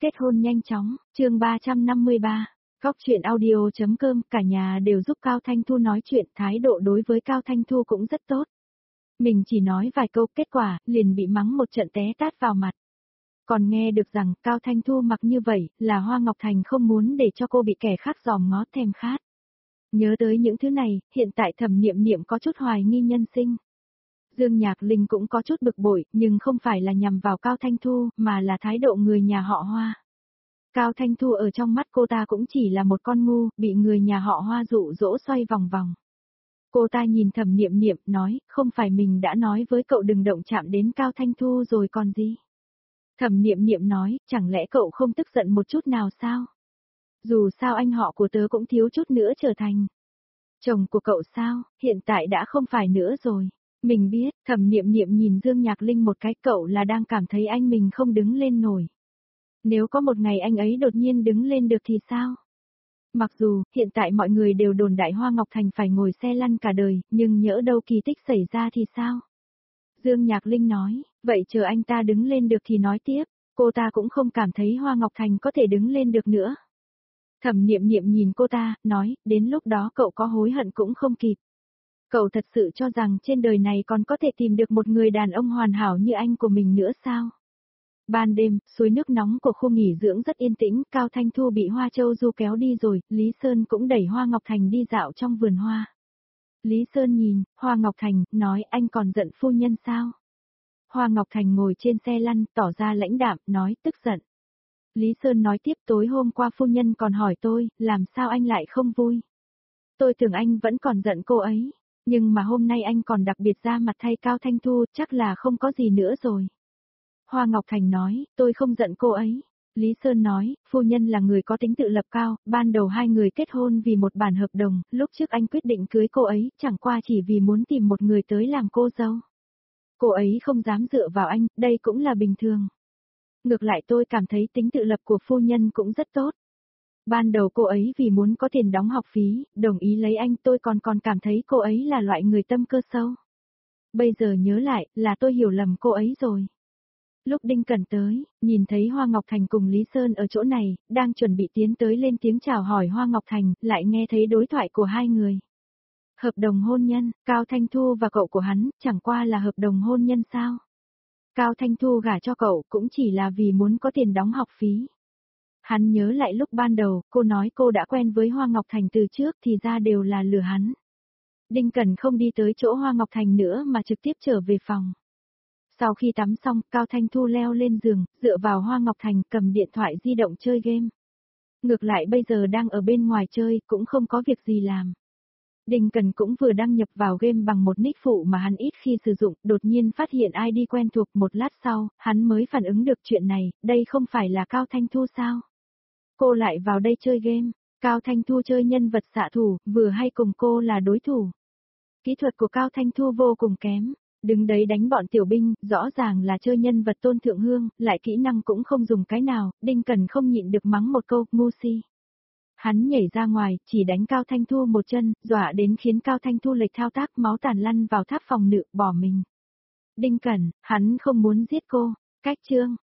kết hôn nhanh chóng, chương 353. Góc truyện audio.com, cả nhà đều giúp Cao Thanh Thu nói chuyện, thái độ đối với Cao Thanh Thu cũng rất tốt. Mình chỉ nói vài câu, kết quả, liền bị mắng một trận té tát vào mặt. Còn nghe được rằng, Cao Thanh Thu mặc như vậy, là Hoa Ngọc Thành không muốn để cho cô bị kẻ khác dòm ngó thèm khát. Nhớ tới những thứ này, hiện tại Thẩm Niệm Niệm có chút hoài nghi nhân sinh. Dương Nhạc Linh cũng có chút bực bội, nhưng không phải là nhằm vào Cao Thanh Thu, mà là thái độ người nhà họ Hoa. Cao Thanh Thu ở trong mắt cô ta cũng chỉ là một con ngu, bị người nhà họ Hoa dụ dỗ xoay vòng vòng. Cô ta nhìn Thẩm Niệm Niệm, nói, không phải mình đã nói với cậu đừng động chạm đến Cao Thanh Thu rồi còn gì. Thẩm Niệm Niệm nói, chẳng lẽ cậu không tức giận một chút nào sao? Dù sao anh họ của tớ cũng thiếu chút nữa trở thành chồng của cậu sao, hiện tại đã không phải nữa rồi. Mình biết, Thẩm Niệm Niệm nhìn Dương Nhạc Linh một cái, cậu là đang cảm thấy anh mình không đứng lên nổi. Nếu có một ngày anh ấy đột nhiên đứng lên được thì sao? Mặc dù, hiện tại mọi người đều đồn đại Hoa Ngọc Thành phải ngồi xe lăn cả đời, nhưng nhỡ đâu kỳ tích xảy ra thì sao? Dương Nhạc Linh nói, vậy chờ anh ta đứng lên được thì nói tiếp, cô ta cũng không cảm thấy Hoa Ngọc Thành có thể đứng lên được nữa. Thẩm Niệm Niệm nhìn cô ta, nói, đến lúc đó cậu có hối hận cũng không kịp. Cậu thật sự cho rằng trên đời này còn có thể tìm được một người đàn ông hoàn hảo như anh của mình nữa sao? Ban đêm, suối nước nóng của khu nghỉ dưỡng rất yên tĩnh, Cao Thanh Thu bị Hoa Châu Du kéo đi rồi, Lý Sơn cũng đẩy Hoa Ngọc Thành đi dạo trong vườn hoa. Lý Sơn nhìn, Hoa Ngọc Thành, nói anh còn giận phu nhân sao? Hoa Ngọc Thành ngồi trên xe lăn, tỏ ra lãnh đạm, nói tức giận. Lý Sơn nói tiếp, tối hôm qua phu nhân còn hỏi tôi, làm sao anh lại không vui? Tôi tưởng anh vẫn còn giận cô ấy, nhưng mà hôm nay anh còn đặc biệt ra mặt thay Cao Thanh Thu, chắc là không có gì nữa rồi. Hoa Ngọc Thành nói, tôi không giận cô ấy. Lý Sơn nói, phu nhân là người có tính tự lập cao, ban đầu hai người kết hôn vì một bản hợp đồng, lúc trước anh quyết định cưới cô ấy, chẳng qua chỉ vì muốn tìm một người tới làm cô dâu. Cô ấy không dám dựa vào anh, đây cũng là bình thường. Ngược lại tôi cảm thấy tính tự lập của phu nhân cũng rất tốt. Ban đầu cô ấy vì muốn có tiền đóng học phí, đồng ý lấy anh, tôi còn cảm thấy cô ấy là loại người tâm cơ sâu. Bây giờ nhớ lại, là tôi hiểu lầm cô ấy rồi. Lúc Đinh Cẩn tới, nhìn thấy Hoa Ngọc Thành cùng Lý Sơn ở chỗ này, đang chuẩn bị tiến tới lên tiếng chào hỏi Hoa Ngọc Thành, lại nghe thấy đối thoại của hai người. Hợp đồng hôn nhân, Cao Thanh Thu và cậu của hắn, chẳng qua là hợp đồng hôn nhân sao? Cao Thanh Thu gả cho cậu cũng chỉ là vì muốn có tiền đóng học phí. Hắn nhớ lại lúc ban đầu, cô nói cô đã quen với Hoa Ngọc Thành từ trước thì ra đều là lừa hắn. Đinh Cẩn không đi tới chỗ Hoa Ngọc Thành nữa mà trực tiếp trở về phòng. Sau khi tắm xong, Cao Thanh Thu leo lên giường, dựa vào Hoa Ngọc Thành cầm điện thoại di động chơi game. Ngược lại bây giờ đang ở bên ngoài chơi, cũng không có việc gì làm. Đinh Cẩn cũng vừa đăng nhập vào game bằng một nick phụ mà hắn ít khi sử dụng, đột nhiên phát hiện ID quen thuộc, một lát sau, hắn mới phản ứng được chuyện này, đây không phải là Cao Thanh Thu sao? Cô lại vào đây chơi game, Cao Thanh Thu chơi nhân vật xạ thủ, vừa hay cùng cô là đối thủ. Kỹ thuật của Cao Thanh Thu vô cùng kém, đứng đấy đánh bọn tiểu binh, rõ ràng là chơi nhân vật Tôn Thượng Hương, lại kỹ năng cũng không dùng cái nào, Đinh Cẩn không nhịn được mắng một câu, ngu si. Hắn nhảy ra ngoài, chỉ đánh Cao Thanh Thu một chân, dọa đến khiến Cao Thanh Thu lệch thao tác, máu tàn lăn vào tháp phòng nữ, bỏ mình. Đinh Cẩn, hắn không muốn giết cô. Cách chương